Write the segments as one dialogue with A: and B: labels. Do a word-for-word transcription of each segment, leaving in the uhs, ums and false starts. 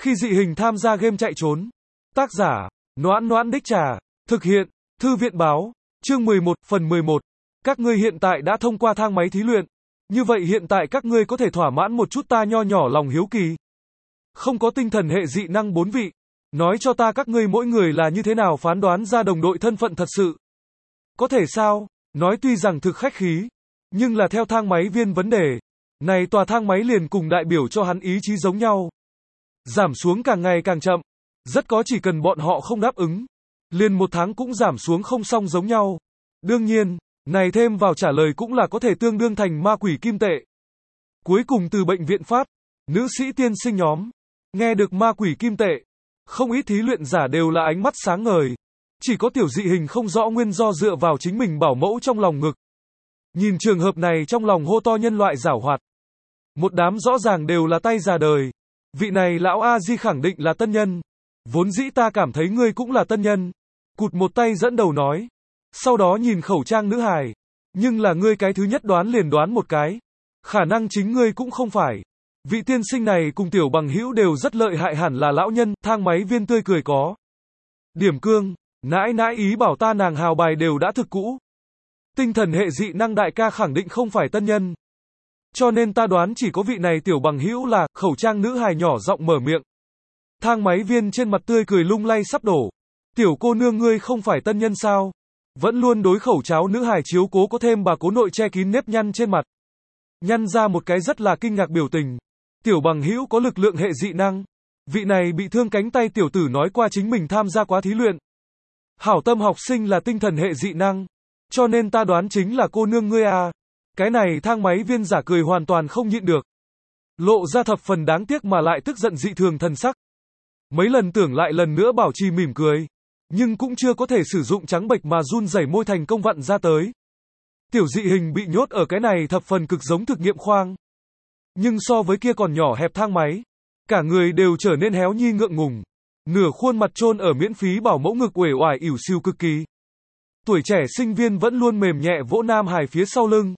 A: Khi dị hình tham gia game chạy trốn. Tác giả, Noãn Noãn Đích Trà. Thực hiện, Thư viện báo. Chương mười một, phần mười một. Các ngươi hiện tại đã thông qua thang máy thí luyện. Như vậy hiện tại các ngươi có thể thỏa mãn một chút ta nho nhỏ lòng hiếu kỳ. Không có tinh thần hệ dị năng bốn vị. Nói cho ta các ngươi mỗi người là như thế nào phán đoán ra đồng đội thân phận thật sự. Có thể sao? Nói tuy rằng thực khách khí, nhưng là theo thang máy viên vấn đề. Này tòa thang máy liền cùng đại biểu cho hắn ý chí giống nhau. Giảm xuống càng ngày càng chậm. Rất có chỉ cần bọn họ không đáp ứng. Liền một tháng cũng giảm xuống không xong giống nhau. Đương nhiên, này thêm vào trả lời cũng là có thể tương đương thành ma quỷ kim tệ. Cuối cùng từ bệnh viện phát, nữ sĩ tiên sinh nhóm. Nghe được ma quỷ kim tệ. Không ít thí luyện giả đều là ánh mắt sáng ngời. Chỉ có tiểu dị hình không rõ nguyên do dựa vào chính mình bảo mẫu trong lòng ngực. Nhìn trường hợp này trong lòng hô to nhân loại giảo hoạt. Một đám rõ ràng đều là tay già đời. Vị này lão A-di khẳng định là tân nhân. Vốn dĩ ta cảm thấy ngươi cũng là tân nhân. Cụt một tay dẫn đầu nói. Sau đó nhìn khẩu trang nữ hài. Nhưng là ngươi cái thứ nhất đoán liền đoán một cái. Khả năng chính ngươi cũng không phải. Vị tiên sinh này cùng tiểu bằng hữu đều rất lợi hại hẳn là lão nhân. Thang máy viên tươi cười có. Điểm cương. Nãi nãi ý bảo ta nàng hào bài đều đã thực cũ. Tinh thần hệ dị năng đại ca khẳng định không phải tân nhân. Cho nên ta đoán chỉ có vị này tiểu bằng hữu là, khẩu trang nữ hài nhỏ giọng mở miệng. Thang máy viên trên mặt tươi cười lung lay sắp đổ. Tiểu cô nương ngươi không phải tân nhân sao? Vẫn luôn đối khẩu cháo nữ hài chiếu cố có thêm bà cố nội che kín nếp nhăn trên mặt. Nhăn ra một cái rất là kinh ngạc biểu tình. Tiểu bằng hữu có lực lượng hệ dị năng. Vị này bị thương cánh tay tiểu tử nói qua chính mình tham gia quá thí luyện. Hảo tâm học sinh là tinh thần hệ dị năng. Cho nên ta đoán chính là cô nương ngươi à. Cái này thang máy viên giả cười hoàn toàn không nhịn được. Lộ ra thập phần đáng tiếc mà lại tức giận dị thường thần sắc. Mấy lần tưởng lại lần nữa bảo trì mỉm cười. Nhưng cũng chưa có thể sử dụng trắng bệch mà run rẩy môi thành công vặn ra tới. Tiểu dị hình bị nhốt ở cái này thập phần cực giống thực nghiệm khoang. Nhưng so với kia còn nhỏ hẹp thang máy. Cả người đều trở nên héo nhi ngượng ngùng. Nửa khuôn mặt chôn ở miễn phí bảo mẫu ngực uể oải ỉu xìu cực kỳ. Tuổi trẻ sinh viên vẫn luôn mềm nhẹ vỗ nam hài phía sau lưng.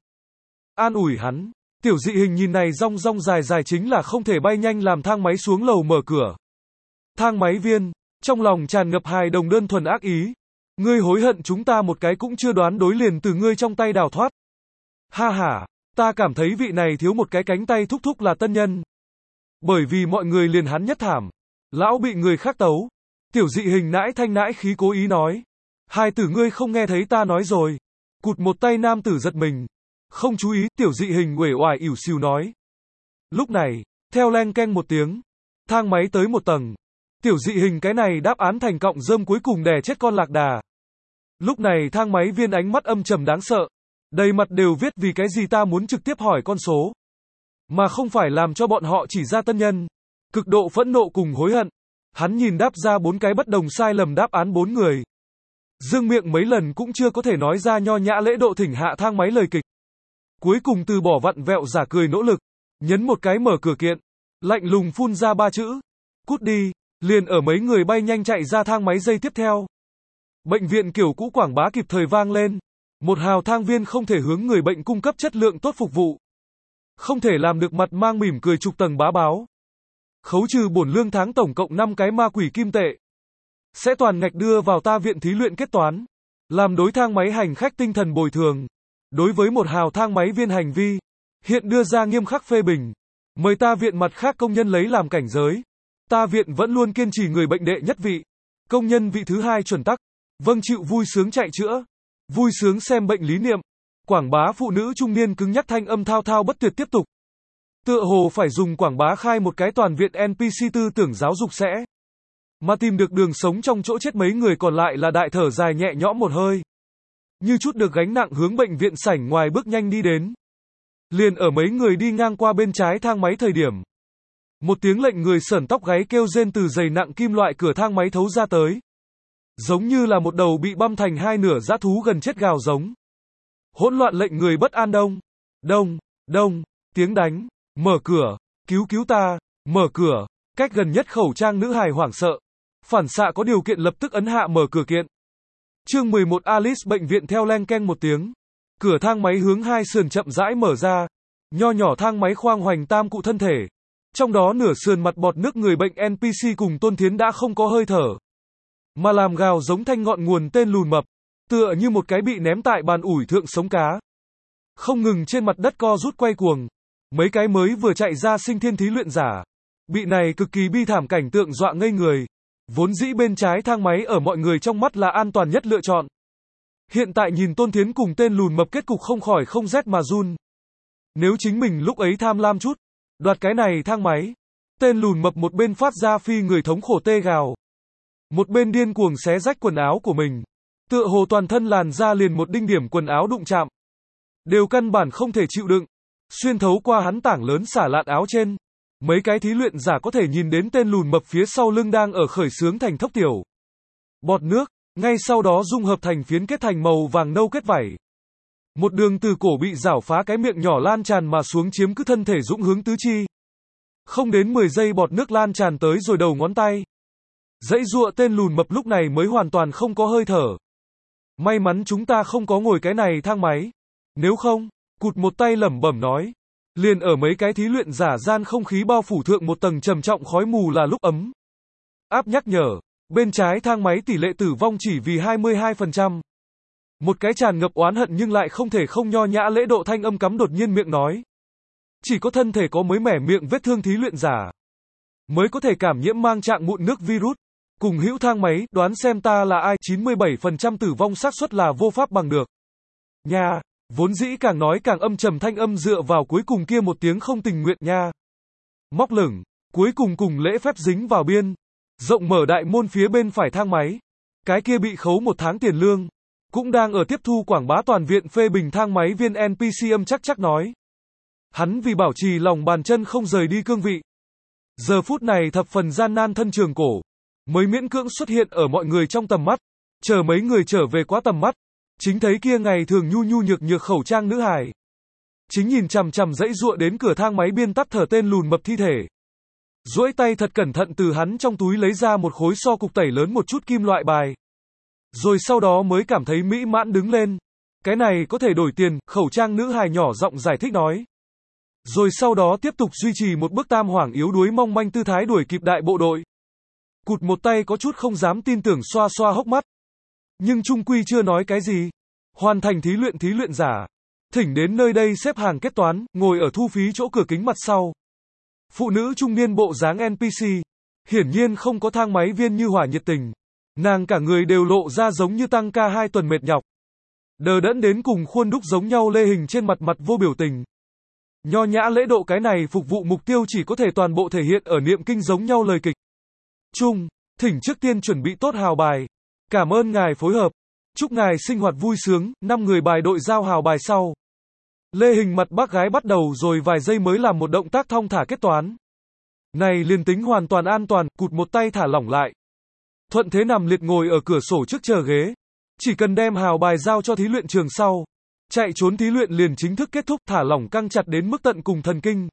A: An ủi hắn. Tiểu dị hình nhìn này rong rong dài dài chính là không thể bay nhanh làm thang máy xuống lầu mở cửa. Thang máy viên, trong lòng tràn ngập hài đồng đơn thuần ác ý. Ngươi hối hận chúng ta một cái cũng chưa đoán đối liền từ ngươi trong tay đào thoát. Ha ha, ta cảm thấy vị này thiếu một cái cánh tay thúc thúc là tân nhân. Bởi vì mọi người liền hắn nhất thảm. Lão bị người khác tấu. Tiểu dị hình nãi thanh nãi khí cố ý nói. Hai tử ngươi không nghe thấy ta nói rồi. Cụt một tay nam tử giật mình. Không chú ý, tiểu dị hình uể oải ỉu xìu nói. Lúc này, theo leng keng một tiếng. Thang máy tới một tầng. Tiểu dị hình cái này đáp án thành cọng rơm cuối cùng đè chết con lạc đà. Lúc này thang máy viên ánh mắt âm trầm đáng sợ. Đầy mặt đều viết vì cái gì ta muốn trực tiếp hỏi con số. Mà không phải làm cho bọn họ chỉ ra tân nhân. Cực độ phẫn nộ cùng hối hận. Hắn nhìn đáp ra bốn cái bất đồng sai lầm đáp án bốn người. Dương miệng mấy lần cũng chưa có thể nói ra nho nhã lễ độ thỉnh hạ thang máy lời kịch. Cuối cùng từ bỏ vặn vẹo giả cười nỗ lực. Nhấn một cái mở cửa kiện. Lạnh lùng phun ra ba chữ. Cút đi. Liền ở mấy người bay nhanh chạy ra thang máy giây tiếp theo. Bệnh viện kiểu cũ quảng bá kịp thời vang lên. Một hào thang viên không thể hướng người bệnh cung cấp chất lượng tốt phục vụ. Không thể làm được mặt mang mỉm cười chục tầng bá báo. Khấu trừ bổn lương tháng tổng cộng năm cái ma quỷ kim tệ. Sẽ toàn ngạch đưa vào ta viện thí luyện kết toán. Làm đối thang máy hành khách tinh thần bồi thường. Đối với một hào thang máy viên hành vi. Hiện đưa ra nghiêm khắc phê bình. Mời ta viện mặt khác công nhân lấy làm cảnh giới. Ta viện vẫn luôn kiên trì người bệnh đệ nhất vị. Công nhân vị thứ hai chuẩn tắc. Vâng chịu vui sướng chạy chữa. Vui sướng xem bệnh lý niệm. Quảng bá phụ nữ trung niên cứng nhắc thanh âm thao thao bất tuyệt tiếp tục. Tựa hồ phải dùng quảng bá khai một cái toàn viện en pê xê tư tưởng giáo dục sẽ. Mà tìm được đường sống trong chỗ chết mấy người còn lại là đại thở dài nhẹ nhõm một hơi. Như chút được gánh nặng hướng bệnh viện sảnh ngoài bước nhanh đi đến. Liền ở mấy người đi ngang qua bên trái thang máy thời điểm. Một tiếng lệnh người sởn tóc gáy kêu rên từ dày nặng kim loại cửa thang máy thấu ra tới. Giống như là một đầu bị băm thành hai nửa dã thú gần chết gào giống. Hỗn loạn lệnh người bất an đông. Đông, đông, tiếng đánh. Mở cửa, cứu cứu ta, mở cửa. Cách gần nhất khẩu trang nữ hài hoảng sợ. Phản xạ có điều kiện lập tức ấn hạ mở cửa kiện. Chương mười một Alice bệnh viện theo leng keng một tiếng. Cửa thang máy hướng hai sườn chậm rãi mở ra. Nho nhỏ thang máy khoang hoành tam cụ thân thể. Trong đó nửa sườn mặt bọt nước người bệnh en pê xê cùng Tôn Thiến đã không có hơi thở, mà làm gào giống thanh ngọn nguồn tên lùn mập, tựa như một cái bị ném tại bàn ủi thượng sống cá. Không ngừng trên mặt đất co rút quay cuồng, mấy cái mới vừa chạy ra sinh thiên thí luyện giả. Bị này cực kỳ bi thảm cảnh tượng dọa ngây người. Vốn dĩ bên trái thang máy ở mọi người trong mắt là an toàn nhất lựa chọn. Hiện tại nhìn Tôn Thiến cùng tên lùn mập kết cục không khỏi không rét mà run. Nếu chính mình lúc ấy tham lam chút, đoạt cái này thang máy, tên lùn mập một bên phát ra phi người thống khổ tê gào, một bên điên cuồng xé rách quần áo của mình, tựa hồ toàn thân làn da liền một đinh điểm quần áo đụng chạm, đều căn bản không thể chịu đựng, xuyên thấu qua hắn tảng lớn xả lạn áo trên. Mấy cái thí luyện giả có thể nhìn đến tên lùn mập phía sau lưng đang ở khởi xướng thành thốc tiểu bọt nước, ngay sau đó dung hợp thành phiến kết thành màu vàng nâu kết vảy. Một đường từ cổ bị rảo phá cái miệng nhỏ lan tràn mà xuống chiếm cứ thân thể dũng hướng tứ chi. Không đến mười giây bọt nước lan tràn tới rồi đầu ngón tay. Dãy giụa tên lùn mập lúc này mới hoàn toàn không có hơi thở. May mắn chúng ta không có ngồi cái này thang máy. Nếu không, cụt một tay lẩm bẩm nói. Liền ở mấy cái thí luyện giả gian không khí bao phủ thượng một tầng trầm trọng khói mù là lúc ấm. Áp nhắc nhở, bên trái thang máy tỷ lệ tử vong chỉ vì hai mươi hai phần trăm. Một cái tràn ngập oán hận nhưng lại không thể không nho nhã lễ độ thanh âm cắm đột nhiên miệng nói. Chỉ có thân thể có mới mẻ miệng vết thương thí luyện giả mới có thể cảm nhiễm mang trạng mụn nước virus. Cùng hữu thang máy, đoán xem ta là ai, chín mươi bảy phần trăm tử vong xác suất là vô pháp bằng được. Nha, vốn dĩ càng nói càng âm trầm thanh âm dựa vào cuối cùng kia một tiếng không tình nguyện nha. Móc lửng, cuối cùng cùng lễ phép dính vào biên. Rộng mở đại môn phía bên phải thang máy. Cái kia bị khấu một tháng tiền lương. Cũng đang ở tiếp thu quảng bá toàn viện phê bình thang máy viên en pê xê âm chắc chắc nói. Hắn vì bảo trì lòng bàn chân không rời đi cương vị. Giờ phút này thập phần gian nan thân trường cổ. Mới miễn cưỡng xuất hiện ở mọi người trong tầm mắt. Chờ mấy người trở về quá tầm mắt. Chính thấy kia ngày thường nhu nhu nhược nhược khẩu trang nữ hài. Chính nhìn chằm chằm dãy giụa đến cửa thang máy biên tắt thở tên lùn mập thi thể. Duỗi tay thật cẩn thận từ hắn trong túi lấy ra một khối so cục tẩy lớn một chút kim loại bài. Rồi sau đó mới cảm thấy mỹ mãn đứng lên. Cái này có thể đổi tiền, khẩu trang nữ hài nhỏ giọng giải thích nói. Rồi sau đó tiếp tục duy trì một bước tam hoảng yếu đuối mong manh tư thái đuổi kịp đại bộ đội. Cụt một tay có chút không dám tin tưởng xoa xoa hốc mắt. Nhưng trung quy chưa nói cái gì. Hoàn thành thí luyện thí luyện giả. Thỉnh đến nơi đây xếp hàng kết toán, ngồi ở thu phí chỗ cửa kính mặt sau. Phụ nữ trung niên bộ dáng en pê xê. Hiển nhiên không có thang máy viên như hỏa nhiệt tình. Nàng cả người đều lộ ra giống như tăng ca hai tuần mệt nhọc. Đờ đẫn đến cùng khuôn đúc giống nhau lê hình trên mặt mặt vô biểu tình. Nho nhã lễ độ cái này phục vụ mục tiêu chỉ có thể toàn bộ thể hiện ở niệm kinh giống nhau lời kịch. Chung, thỉnh trước tiên chuẩn bị tốt hào bài. Cảm ơn ngài phối hợp. Chúc ngài sinh hoạt vui sướng, năm người bài đội giao hào bài sau. Lê hình mặt bác gái bắt đầu rồi vài giây mới làm một động tác thong thả kết toán. Này liền tính hoàn toàn an toàn, cụt một tay thả lỏng lại. Thuận thế nằm liệt ngồi ở cửa sổ trước chờ ghế. Chỉ cần đem hào bài giao cho thí luyện trường sau. Chạy trốn thí luyện liền chính thức kết thúc, thả lỏng căng chặt đến mức tận cùng thần kinh.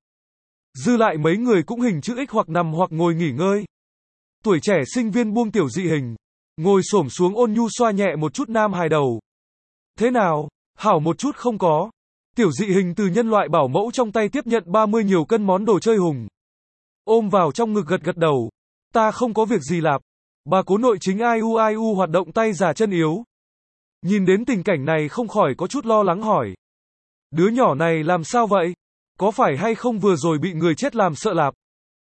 A: Dư lại mấy người cũng hình chữ X hoặc nằm hoặc ngồi nghỉ ngơi. Tuổi trẻ sinh viên buông tiểu dị hình. Ngồi xổm xuống ôn nhu xoa nhẹ một chút nam hài đầu. Thế nào, hảo một chút không có. Tiểu dị hình từ nhân loại bảo mẫu trong tay tiếp nhận ba mươi nhiều cân món đồ chơi hùng. Ôm vào trong ngực gật gật đầu. Ta không có việc gì lạp. Bà cố nội chính ai u ai u hoạt động tay già chân yếu. Nhìn đến tình cảnh này không khỏi có chút lo lắng hỏi. Đứa nhỏ này làm sao vậy? Có phải hay không vừa rồi bị người chết làm sợ lạp?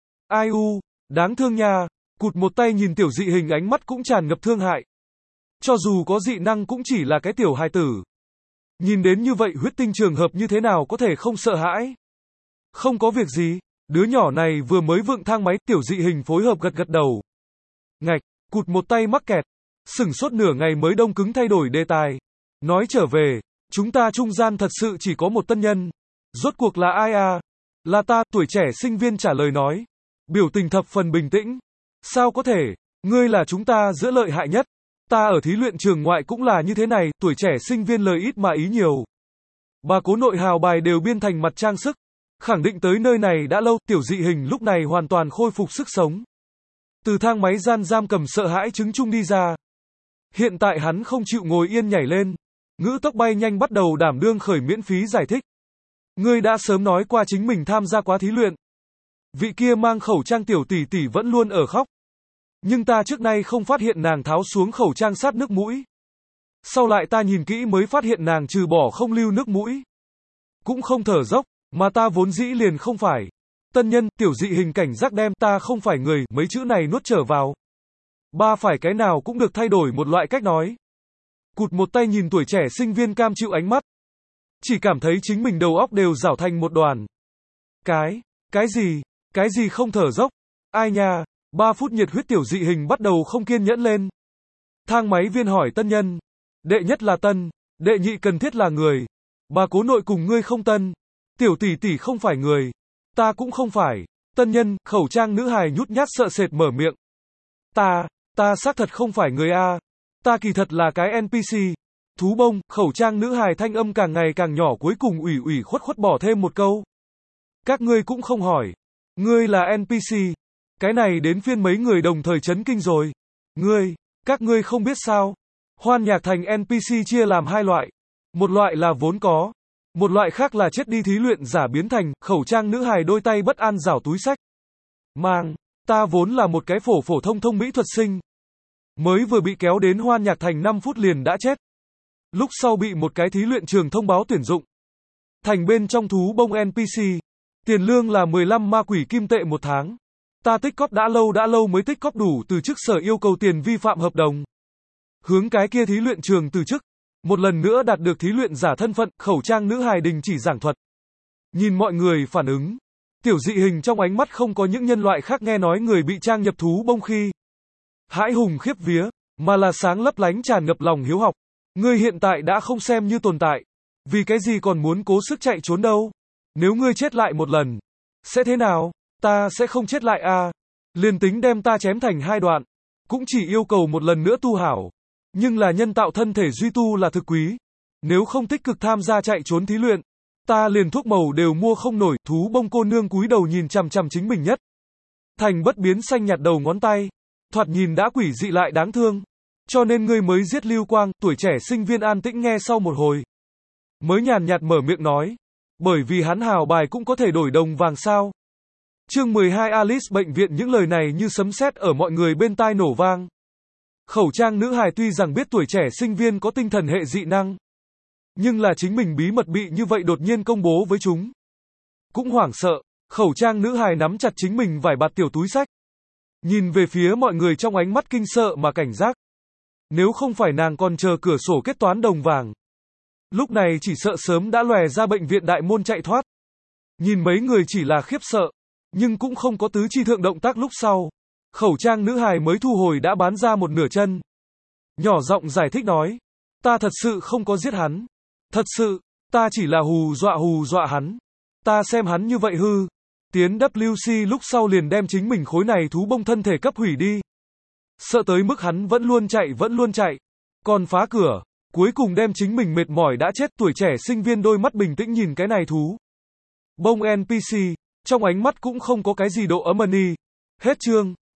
A: Ai u, đáng thương nha. Cụt một tay nhìn tiểu dị hình ánh mắt cũng tràn ngập thương hại. Cho dù có dị năng cũng chỉ là cái tiểu hài tử. Nhìn đến như vậy huyết tinh trường hợp như thế nào có thể không sợ hãi? Không có việc gì, đứa nhỏ này vừa mới vượng thang máy, tiểu dị hình phối hợp gật gật đầu. Ngạch, cụt một tay mắc kẹt. Sửng sốt nửa ngày mới đông cứng thay đổi đề tài. Nói trở về, chúng ta trung gian thật sự chỉ có một tân nhân. Rốt cuộc là ai à? Là ta, tuổi trẻ sinh viên trả lời nói. Biểu tình thập phần bình tĩnh. Sao có thể, ngươi là chúng ta giữa lợi hại nhất. Ta ở thí luyện trường ngoại cũng là như thế này, tuổi trẻ sinh viên lời ít mà ý nhiều. Bà cố nội hào bài đều biên thành mặt trang sức. Khẳng định tới nơi này đã lâu, tiểu dị hình lúc này hoàn toàn khôi phục sức sống. Từ thang máy gian giam cầm sợ hãi chứng chung đi ra. Hiện tại hắn không chịu ngồi yên nhảy lên. Ngữ tốc bay nhanh bắt đầu đảm đương khởi miễn phí giải thích. Ngươi đã sớm nói qua chính mình tham gia quá thí luyện. Vị kia mang khẩu trang tiểu tỷ tỷ vẫn luôn ở khóc. Nhưng ta trước nay không phát hiện nàng tháo xuống khẩu trang sát nước mũi. Sau lại ta nhìn kỹ mới phát hiện nàng trừ bỏ không lưu nước mũi, cũng không thở dốc, mà ta vốn dĩ liền không phải. Tân nhân, tiểu dị hình cảnh giác đem ta không phải người, mấy chữ này nuốt trở vào. Ba phải cái nào cũng được thay đổi một loại cách nói. Cụt một tay nhìn tuổi trẻ sinh viên cam chịu ánh mắt. Chỉ cảm thấy chính mình đầu óc đều rảo thành một đoàn. Cái, cái gì, cái gì không thở dốc? Ai nha, ba phút nhiệt huyết tiểu dị hình bắt đầu không kiên nhẫn lên. Thang máy viên hỏi tân nhân. Đệ nhất là tân, đệ nhị cần thiết là người. Bà cố nội cùng ngươi không tân. Tiểu tỷ tỷ không phải người. Ta cũng không phải. Tân nhân, khẩu trang nữ hài nhút nhát sợ sệt mở miệng. Ta, ta xác thật không phải người a. Ta kỳ thật là cái en pê xê. Thú bông, khẩu trang nữ hài thanh âm càng ngày càng nhỏ cuối cùng ủy ủy khuất khuất bỏ thêm một câu. Các ngươi cũng không hỏi. Ngươi là en pê xê. Cái này đến phiên mấy người đồng thời chấn kinh rồi. Ngươi, các ngươi không biết sao. Hoan nhạc thành en pê xê chia làm hai loại. Một loại là vốn có. Một loại khác là chết đi thí luyện giả biến thành, khẩu trang nữ hài đôi tay bất an rảo túi sách. Mang, ta vốn là một cái phổ phổ thông thông mỹ thuật sinh. Mới vừa bị kéo đến hoan nhạc thành năm phút liền đã chết. Lúc sau bị một cái thí luyện trường thông báo tuyển dụng. Thành bên trong thú bông en pê xê. Tiền lương là mười lăm ma quỷ kim tệ một tháng. Ta tích cóp đã lâu đã lâu mới tích cóp đủ từ chức sở yêu cầu tiền vi phạm hợp đồng. Hướng cái kia thí luyện trường từ chức. Một lần nữa đạt được thí luyện giả thân phận, khẩu trang nữ hài đình chỉ giảng thuật. Nhìn mọi người phản ứng. Tiểu dị hình trong ánh mắt không có những nhân loại khác nghe nói người bị trang nhập thú bông khi hãi hùng khiếp vía, mà là sáng lấp lánh tràn ngập lòng hiếu học. Ngươi hiện tại đã không xem như tồn tại. Vì cái gì còn muốn cố sức chạy trốn đâu? Nếu ngươi chết lại một lần, sẽ thế nào? Ta sẽ không chết lại à? Liền tính đem ta chém thành hai đoạn, cũng chỉ yêu cầu một lần nữa tu hảo. Nhưng là nhân tạo thân thể duy tu là thực quý. Nếu không tích cực tham gia chạy trốn thí luyện, ta liền thuốc màu đều mua không nổi. Thú bông cô nương cúi đầu nhìn chằm chằm chính mình nhất. Thành bất biến xanh nhạt đầu ngón tay. Thoạt nhìn đã quỷ dị lại đáng thương. Cho nên ngươi mới giết Lưu Quang. Tuổi trẻ sinh viên an tĩnh nghe sau một hồi. Mới nhàn nhạt mở miệng nói. Bởi vì hắn hào bài cũng có thể đổi đồng vàng sao. Chương mười hai Alice bệnh viện. Những lời này như sấm sét ở mọi người bên tai nổ vang. Khẩu trang nữ hài tuy rằng biết tuổi trẻ sinh viên có tinh thần hệ dị năng, nhưng là chính mình bí mật bị như vậy đột nhiên công bố với chúng. Cũng hoảng sợ, khẩu trang nữ hài nắm chặt chính mình vải bạt tiểu túi sách. Nhìn về phía mọi người trong ánh mắt kinh sợ mà cảnh giác. Nếu không phải nàng còn chờ cửa sổ kết toán đồng vàng. Lúc này chỉ sợ sớm đã lòe ra bệnh viện đại môn chạy thoát. Nhìn mấy người chỉ là khiếp sợ, nhưng cũng không có tứ chi thượng động tác lúc sau. Khẩu trang nữ hài mới thu hồi đã bán ra một nửa chân. Nhỏ giọng giải thích nói. Ta thật sự không có giết hắn. Thật sự, ta chỉ là hù dọa hù dọa hắn. Ta xem hắn như vậy hư. Tiến vê kép xê lúc sau liền đem chính mình khối này thú bông thân thể cấp hủy đi. Sợ tới mức hắn vẫn luôn chạy vẫn luôn chạy. Còn phá cửa. Cuối cùng đem chính mình mệt mỏi đã chết. Tuổi trẻ sinh viên đôi mắt bình tĩnh nhìn cái này thú bông en pê xê. Trong ánh mắt cũng không có cái gì độ ấm ân y. Hết chương.